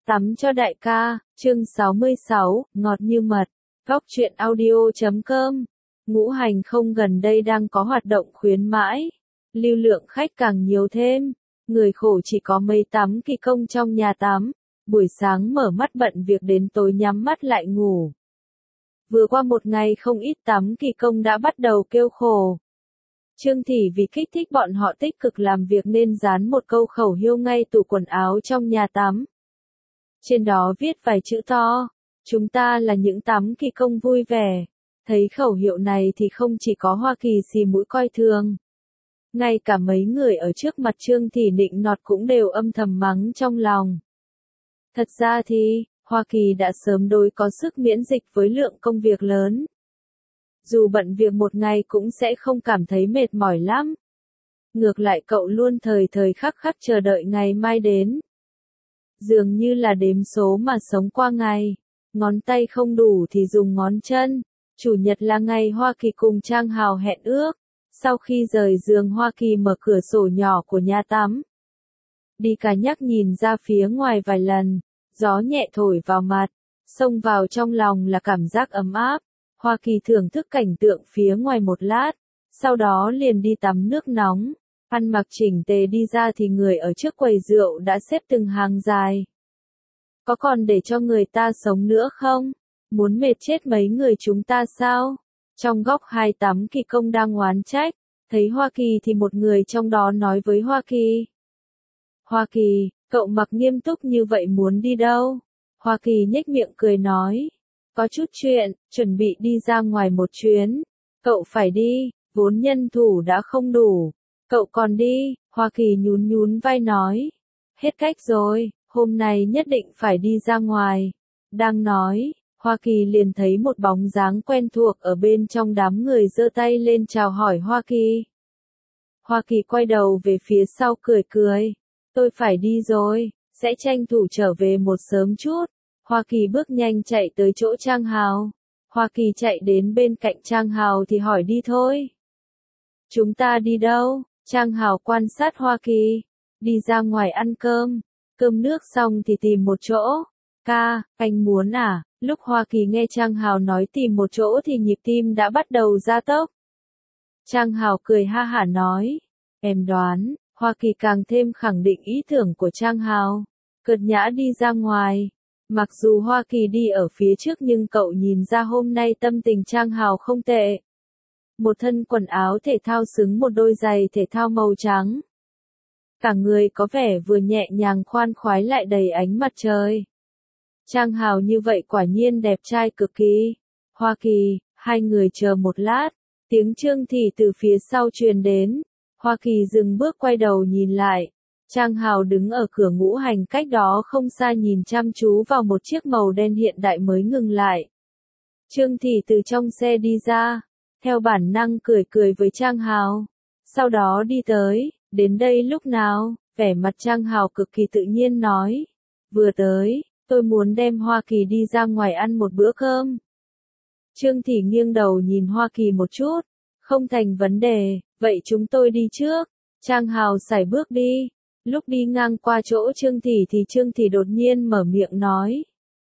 Tắm cho đại ca, chương 66, ngọt như mật. Góc truyện audio.com. Ngũ Hành Không gần đây đang có hoạt động khuyến mãi. Lưu lượng khách càng nhiều thêm. Người khổ chỉ có mấy tắm kỳ công trong nhà tắm. Buổi sáng mở mắt bận việc đến tối nhắm mắt lại ngủ. Vừa qua một ngày không ít tắm kỳ công đã bắt đầu kêu khổ. Trương Thị vì kích thích bọn họ tích cực làm việc nên dán một câu khẩu hiệu ngay tủ quần áo trong nhà tắm. Trên đó viết vài chữ to, chúng ta là những tắm kỳ công vui vẻ. Thấy khẩu hiệu này thì không chỉ có Hoa Kỳ xì mũi coi thường. Ngay cả mấy người ở trước mặt Trương Thị nịnh nọt cũng đều âm thầm mắng trong lòng. Thật ra thì, Hoa Kỳ đã sớm đối có sức miễn dịch với lượng công việc lớn. Dù bận việc một ngày cũng sẽ không cảm thấy mệt mỏi lắm. Ngược lại cậu luôn thời thời khắc khắc chờ đợi ngày mai đến. Dường như là đếm số mà sống qua ngày. Ngón tay không đủ thì dùng ngón chân. Chủ nhật là ngày Hoa Kỳ cùng Trang Hào hẹn ước. Sau khi rời giường Hoa Kỳ mở cửa sổ nhỏ của nhà tắm. Đi cả nhắc nhìn ra phía ngoài vài lần. Gió nhẹ thổi vào mặt. Xông vào trong lòng là cảm giác ấm áp. Hoa Kỳ thưởng thức cảnh tượng phía ngoài một lát. Sau đó liền đi tắm nước nóng. Ăn mặc chỉnh tề đi ra thì người ở trước quầy rượu đã xếp từng hàng dài. Có còn để cho người ta sống nữa không? Muốn mệt chết mấy người chúng ta sao? Trong góc hai tắm kỳ công đang oán trách. Thấy Hoa Kỳ thì một người trong đó nói với Hoa Kỳ. Hoa Kỳ, cậu mặc nghiêm túc như vậy muốn đi đâu? Hoa Kỳ nhếch miệng cười nói. Có chút chuyện, chuẩn bị đi ra ngoài một chuyến. Cậu phải đi, vốn nhân thủ đã không đủ. Cậu còn đi, Hoa Kỳ nhún nhún vai nói. Hết cách rồi, hôm nay nhất định phải đi ra ngoài. Đang nói, Hoa Kỳ liền thấy một bóng dáng quen thuộc ở bên trong đám người giơ tay lên chào hỏi Hoa Kỳ. Hoa Kỳ quay đầu về phía sau cười cười. Tôi phải đi rồi, sẽ tranh thủ trở về một sớm chút. Hoa Kỳ bước nhanh chạy tới chỗ Trang Hào. Hoa Kỳ chạy đến bên cạnh Trang Hào thì hỏi đi thôi. Chúng ta đi đâu? Trang Hào quan sát Hoa Kỳ. Đi ra ngoài ăn cơm. Cơm nước xong thì tìm một chỗ. Ca, anh muốn à? Lúc Hoa Kỳ nghe Trang Hào nói tìm một chỗ thì nhịp tim đã bắt đầu gia tốc. Trang Hào cười ha hả nói. Em đoán, Hoa Kỳ càng thêm khẳng định ý tưởng của Trang Hào. Cợt nhã đi ra ngoài. Mặc dù Hoa Kỳ đi ở phía trước nhưng cậu nhìn ra hôm nay tâm tình Trang Hào không tệ. Một thân quần áo thể thao xứng một đôi giày thể thao màu trắng. Cả người có vẻ vừa nhẹ nhàng khoan khoái lại đầy ánh mặt trời. Trang Hào như vậy quả nhiên đẹp trai cực kỳ. Hoa Kỳ, hai người chờ một lát. Tiếng Trương Thị từ phía sau truyền đến. Hoa Kỳ dừng bước quay đầu nhìn lại. Trang Hào đứng ở cửa Ngũ Hành cách đó không xa nhìn chăm chú vào một chiếc màu đen hiện đại mới ngừng lại. Trương Thị từ trong xe đi ra, theo bản năng cười cười với Trang Hào. Sau đó đi tới, đến đây lúc nào, vẻ mặt Trang Hào cực kỳ tự nhiên nói. Vừa tới, tôi muốn đem Hoa Kỳ đi ra ngoài ăn một bữa cơm. Trương Thị nghiêng đầu nhìn Hoa Kỳ một chút, không thành vấn đề, vậy chúng tôi đi trước. Trang Hào sải bước đi. Lúc đi ngang qua chỗ Trương Thị thì Trương Thị đột nhiên mở miệng nói.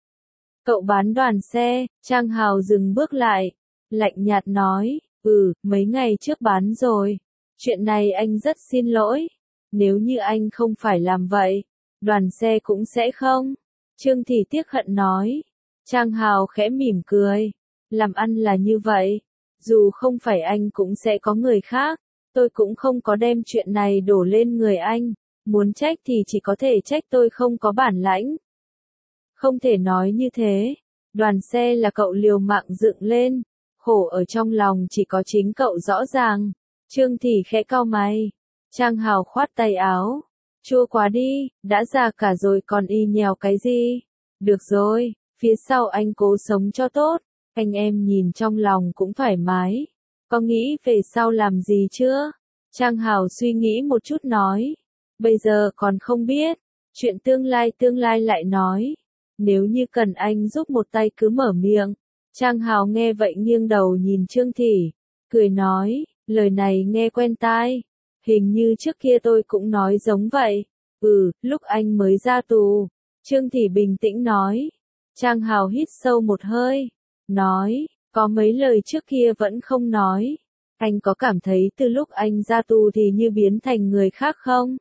Cậu bán đoàn xe, Trang Hào dừng bước lại. Lạnh nhạt nói, mấy ngày trước bán rồi. Chuyện này anh rất xin lỗi. Nếu như anh không phải làm vậy, đoàn xe cũng sẽ không. Trương Thị tiếc hận nói. Trang Hào khẽ mỉm cười. Làm ăn là như vậy. Dù không phải anh cũng sẽ có người khác. Tôi cũng không có đem chuyện này đổ lên người anh. Muốn trách thì chỉ có thể trách tôi không có bản lãnh. Không thể nói như thế. Đoàn xe là cậu liều mạng dựng lên. Khổ ở trong lòng chỉ có chính cậu rõ ràng. Trương Thị khẽ cau mày. Trang Hào khoát tay áo. Chua quá đi, đã già cả rồi còn y nhèo cái gì. Được rồi, phía sau anh cố sống cho tốt. Anh em nhìn trong lòng cũng thoải mái. Có nghĩ về sau làm gì chưa? Trang Hào suy nghĩ một chút nói. Bây giờ còn không biết. Chuyện tương lai lại nói. Nếu như cần anh giúp một tay cứ mở miệng. Trang Hào nghe vậy nghiêng đầu nhìn Trương Thị. Cười nói, lời này nghe quen tai. Hình như trước kia tôi cũng nói giống vậy. Lúc anh mới ra tù. Trương Thị bình tĩnh nói. Trang Hào hít sâu một hơi, nói, có mấy lời trước kia vẫn không nói. Anh có cảm thấy từ lúc anh ra tù thì như biến thành người khác không?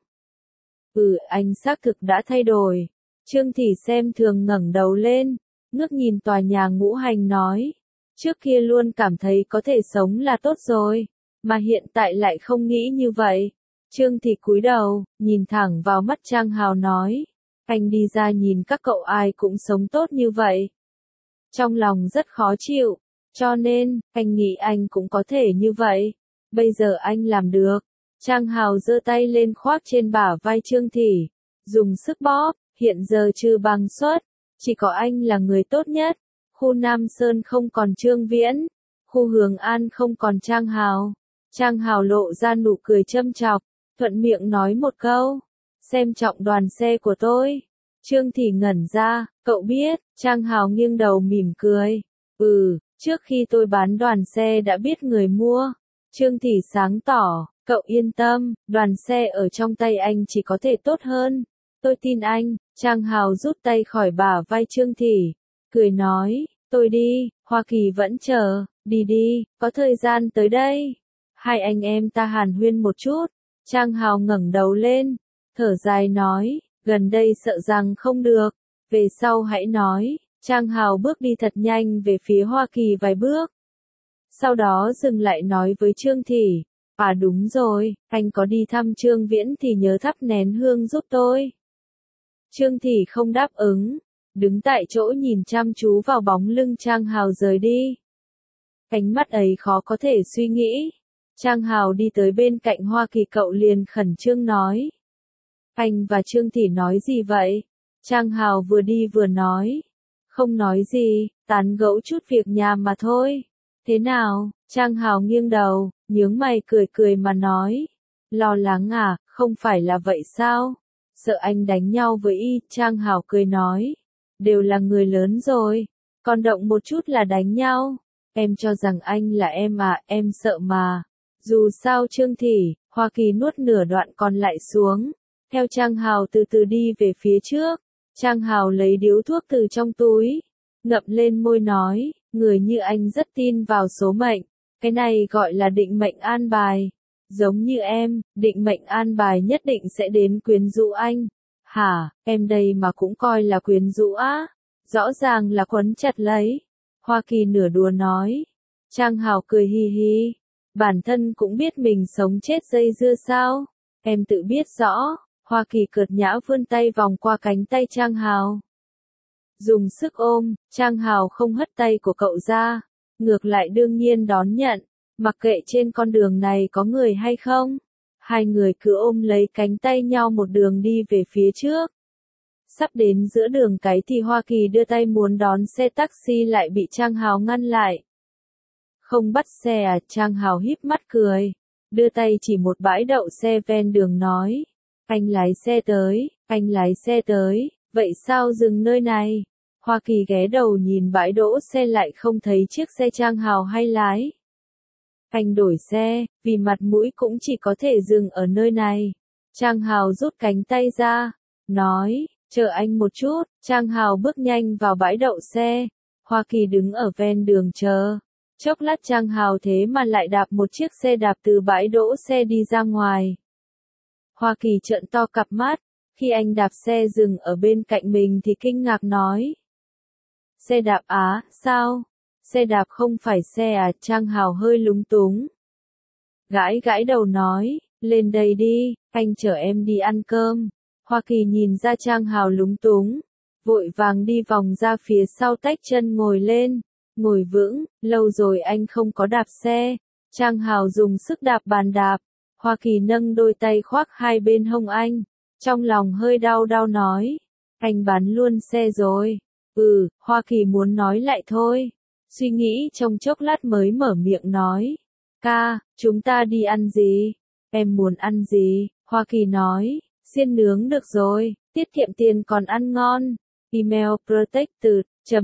Anh xác thực đã thay đổi. Trương Thị xem thường ngẩng đầu lên, ngước nhìn tòa nhà ngũ hành nói. Trước kia luôn cảm thấy có thể sống là tốt rồi, mà hiện tại lại không nghĩ như vậy. Trương Thị cúi đầu, nhìn thẳng vào mắt Trang Hào nói. Anh đi ra nhìn các cậu ai cũng sống tốt như vậy. Trong lòng rất khó chịu, cho nên, anh nghĩ anh cũng có thể như vậy. Bây giờ anh làm được. Trang Hào giơ tay lên khoác trên bả vai Trương Thị, dùng sức bóp, hiện giờ trừ Bằng Xuất, chỉ có anh là người tốt nhất. Khu Nam Sơn không còn Trương Viễn, khu Hướng An không còn Trang Hào. Trang Hào lộ ra nụ cười châm chọc, thuận miệng nói một câu, xem trọng đoàn xe của tôi. Trương Thị ngẩn ra, cậu biết, Trang Hào nghiêng đầu mỉm cười. Trước khi tôi bán đoàn xe đã biết người mua. Trương Thị sáng tỏ, cậu yên tâm, đoàn xe ở trong tay anh chỉ có thể tốt hơn. Tôi tin anh. Trang Hào rút tay khỏi bả vai Trương Thị, cười nói, tôi đi, Hoa Kỳ vẫn chờ, đi đi, có thời gian tới đây. Hai anh em ta hàn huyên một chút. Trang Hào ngẩng đầu lên, thở dài nói, gần đây sợ rằng không được, về sau hãy nói. Trang Hào bước đi thật nhanh về phía Hoa Kỳ vài bước. Sau đó dừng lại nói với Trương Thị, đúng rồi, anh có đi thăm Trương Viễn thì nhớ thắp nén hương giúp tôi. Trương Thị không đáp ứng, đứng tại chỗ nhìn chăm chú vào bóng lưng Trang Hào rời đi. Ánh mắt ấy khó có thể suy nghĩ. Trang Hào đi tới bên cạnh Hoa Kỳ, cậu liền khẩn trương nói. Anh và Trương Thị nói gì vậy? Trang Hào vừa đi vừa nói. Không nói gì, tán gẫu chút việc nhà mà thôi. Thế nào? Trang Hào nghiêng đầu, nhướng mày cười cười mà nói. Lo lắng à, không phải là vậy sao? Sợ anh đánh nhau với y. Trang Hào cười nói. Đều là người lớn rồi, còn động một chút là đánh nhau. Em cho rằng anh là em à, em sợ mà. Dù sao Trương Thị, Hoa Kỳ nuốt nửa đoạn còn lại xuống. Theo Trang Hào từ từ đi về phía trước. Trang Hào lấy điếu thuốc từ trong túi, ngậm lên môi nói, người như anh rất tin vào số mệnh, cái này gọi là định mệnh an bài. Giống như em, định mệnh an bài nhất định sẽ đến quyến rũ anh. Hả, em đây mà cũng coi là quyến rũ á? Rõ ràng là quấn chặt lấy. Hoa Kỳ nửa đùa nói. Trang Hào cười hi hi. Bản thân cũng biết mình sống chết dây dưa sao? Em tự biết rõ. Hoa Kỳ cợt nhã vươn tay vòng qua cánh tay Trang Hào. Dùng sức ôm, Trang Hào không hất tay của cậu ra. Ngược lại đương nhiên đón nhận. Mặc kệ trên con đường này có người hay không. Hai người cứ ôm lấy cánh tay nhau một đường đi về phía trước. Sắp đến giữa đường cái thì Hoa Kỳ đưa tay muốn đón xe taxi lại bị Trang Hào ngăn lại. Không bắt xe à? Trang Hào híp mắt cười. Đưa tay chỉ một bãi đậu xe ven đường nói. Anh lái xe tới, anh lái xe tới, vậy sao dừng nơi này? Hoa Kỳ ghé đầu nhìn bãi đỗ xe lại không thấy chiếc xe Trang Hào hay lái. Anh đổi xe, vì mặt mũi cũng chỉ có thể dừng ở nơi này. Trang Hào rút cánh tay ra, nói, chờ anh một chút. Trang Hào bước nhanh vào bãi đậu xe. Hoa Kỳ đứng ở ven đường chờ. Chốc lát Trang Hào thế mà lại đạp một chiếc xe đạp từ bãi đỗ xe đi ra ngoài. Hoa Kỳ trợn to cặp mắt, khi anh đạp xe dừng ở bên cạnh mình thì kinh ngạc nói. Xe đạp á, sao? Xe đạp không phải xe à? Trang Hào hơi lúng túng. Gãi gãi đầu nói, lên đây đi, anh chở em đi ăn cơm. Hoa Kỳ nhìn ra Trang Hào lúng túng, vội vàng đi vòng ra phía sau tách chân ngồi lên, ngồi vững, lâu rồi anh không có đạp xe. Trang Hào dùng sức đạp bàn đạp. Hoa Kỳ nâng đôi tay khoác hai bên hông anh, trong lòng hơi đau đau nói, anh bán luôn xe rồi. Hoa Kỳ muốn nói lại thôi, suy nghĩ trong chốc lát mới mở miệng nói, ca, chúng ta đi ăn gì? Em muốn ăn gì? Hoa Kỳ nói, xiên nướng được rồi, tiết kiệm tiền còn ăn ngon. Email protected,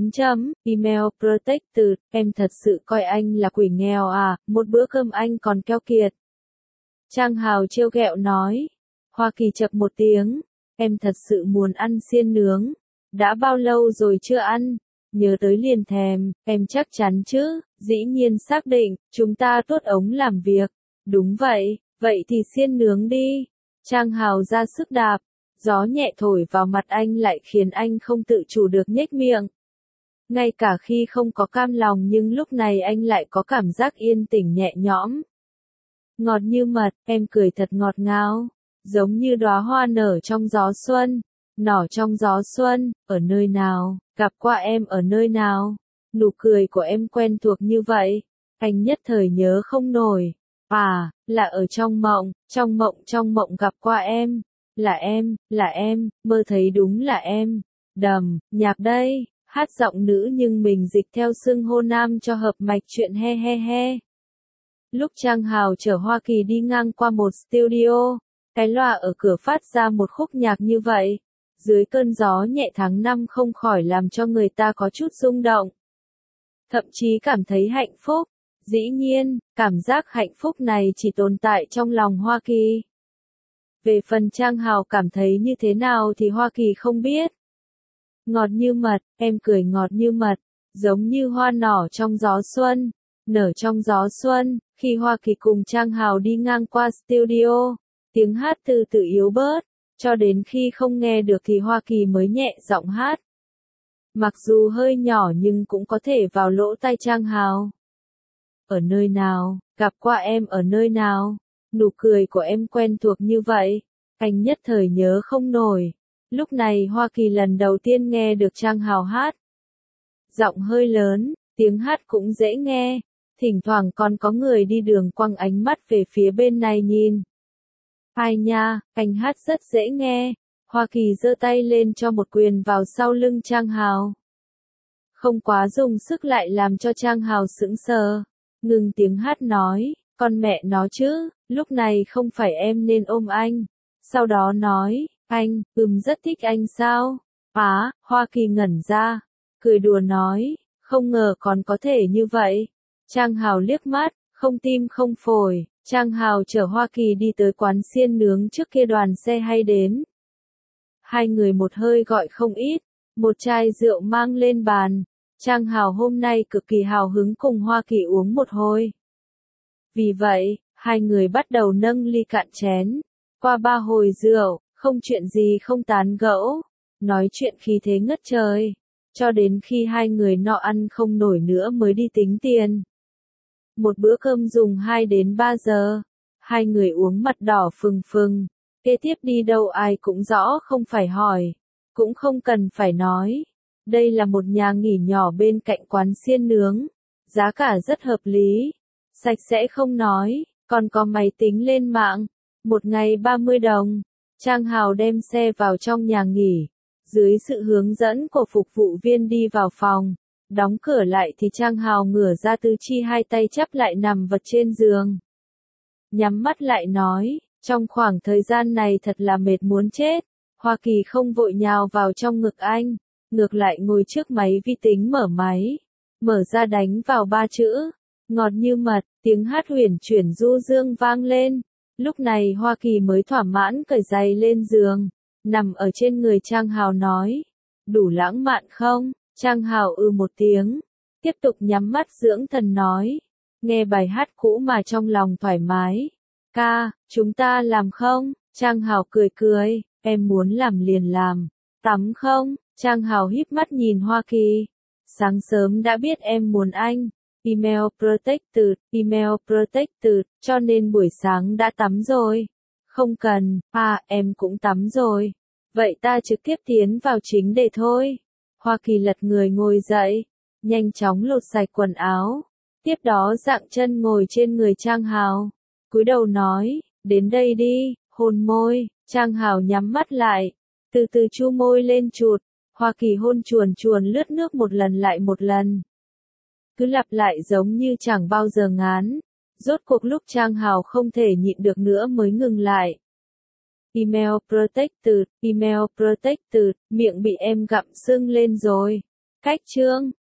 email protected, em thật sự coi anh là quỷ nghèo à, một bữa cơm anh còn keo kiệt. Trang Hào trêu ghẹo nói. Hoa Kỳ chậc một tiếng, em thật sự muốn ăn xiên nướng, đã bao lâu rồi chưa ăn? Nhớ tới liền thèm, em chắc chắn chứ, dĩ nhiên xác định, chúng ta tuốt ống làm việc. Đúng vậy, vậy thì xiên nướng đi. Trang Hào ra sức đạp, gió nhẹ thổi vào mặt anh lại khiến anh không tự chủ được nhếch miệng. Ngay cả khi không có cam lòng nhưng lúc này anh lại có cảm giác yên tĩnh nhẹ nhõm. Ngọt như mật, em cười thật ngọt ngào, giống như đóa hoa nở trong gió xuân, nở trong gió xuân, ở nơi nào, gặp qua em ở nơi nào, nụ cười của em quen thuộc như vậy, anh nhất thời nhớ không nổi, à, là ở trong mộng gặp qua em, là em, mơ thấy đúng là em, đầm, nhạc đây, hát giọng nữ nhưng mình dịch theo xưng hô nam cho hợp mạch chuyện he he he. Lúc Trang Hào chở Hoa Kỳ đi ngang qua một studio, cái loa ở cửa phát ra một khúc nhạc như vậy. Dưới cơn gió nhẹ tháng 5 không khỏi làm cho người ta có chút rung động. Thậm chí cảm thấy hạnh phúc. Dĩ nhiên, cảm giác hạnh phúc này chỉ tồn tại trong lòng Hoa Kỳ. Về phần Trang Hào cảm thấy như thế nào thì Hoa Kỳ không biết. Ngọt như mật, em cười ngọt như mật, giống như hoa nở trong gió xuân, nở trong gió xuân. Khi Hoa Kỳ cùng Trang Hào đi ngang qua studio, tiếng hát từ từ yếu bớt, cho đến khi không nghe được thì Hoa Kỳ mới nhẹ giọng hát. Mặc dù hơi nhỏ nhưng cũng có thể vào lỗ tai Trang Hào. Ở nơi nào, gặp qua em ở nơi nào, nụ cười của em quen thuộc như vậy, anh nhất thời nhớ không nổi. Lúc này Hoa Kỳ lần đầu tiên nghe được Trang Hào hát. Giọng hơi lớn, tiếng hát cũng dễ nghe. Thỉnh thoảng còn có người đi đường quăng ánh mắt về phía bên này nhìn. Ai nha, anh hát rất dễ nghe. Hoa Kỳ giơ tay lên cho một quyền vào sau lưng Trang Hào. Không quá dùng sức lại làm cho Trang Hào sững sờ. Ngừng tiếng hát nói, con mẹ nó chứ, lúc này không phải em nên ôm anh. Sau đó nói, anh, rất thích anh sao? Hoa Kỳ ngẩn ra, cười đùa nói, không ngờ còn có thể như vậy. Trang Hào liếc mắt, không tim không phổi, Trang Hào chở Hoa Kỳ đi tới quán xiên nướng trước kia đoàn xe hay đến. Hai người một hơi gọi không ít, một chai rượu mang lên bàn. Trang Hào hôm nay cực kỳ hào hứng cùng Hoa Kỳ uống một hồi. Vì vậy, hai người bắt đầu nâng ly cạn chén. Qua 3 hồi rượu, không chuyện gì không tán gẫu, nói chuyện khí thế ngất trời. Cho đến khi hai người nọ ăn không nổi nữa mới đi tính tiền. Một bữa cơm dùng 2 đến 3 giờ. Hai người uống mặt đỏ phừng phừng. Kế tiếp đi đâu ai cũng rõ không phải hỏi. Cũng không cần phải nói. Đây là một nhà nghỉ nhỏ bên cạnh quán xiên nướng. Giá cả rất hợp lý. Sạch sẽ không nói. Còn có máy tính lên mạng. Một ngày 30 đồng. Trang Hào đem xe vào trong nhà nghỉ. Dưới sự hướng dẫn của phục vụ viên đi vào phòng. Đóng cửa lại thì Trang Hào ngửa ra tứ chi hai tay chắp lại nằm vật trên giường. Nhắm mắt lại nói, trong khoảng thời gian này thật là mệt muốn chết. Hoa Kỳ không vội nhào vào trong ngực anh, ngược lại ngồi trước máy vi tính mở máy. Mở ra đánh vào 3 chữ, ngọt như mật, tiếng hát huyền chuyển du dương vang lên. Lúc này Hoa Kỳ mới thỏa mãn cởi giày lên giường, nằm ở trên người Trang Hào nói, đủ lãng mạn không? Trang Hào một tiếng, tiếp tục nhắm mắt dưỡng thần nói, nghe bài hát cũ mà trong lòng thoải mái. Ca, chúng ta làm không? Trang Hào cười cười, em muốn làm liền làm. Tắm không? Trang Hào híp mắt nhìn Hoa Kỳ. Sáng sớm đã biết em muốn anh. Email protected, cho nên buổi sáng đã tắm rồi. Không cần, em cũng tắm rồi. Vậy ta trực tiếp tiến vào chính đề thôi. Hoa Kỳ lật người ngồi dậy, nhanh chóng lột sạch quần áo. Tiếp đó dạng chân ngồi trên người Trang Hào. Cúi đầu nói, đến đây đi, hôn môi. Trang Hào nhắm mắt lại, từ từ chu môi lên chụt. Hoa Kỳ hôn chuồn chuồn lướt nước một lần lại một lần. Cứ lặp lại giống như chẳng bao giờ ngán. Rốt cuộc lúc Trang Hào không thể nhịn được nữa mới ngừng lại. Email protected, miệng bị em gặm sưng lên rồi. Cách chương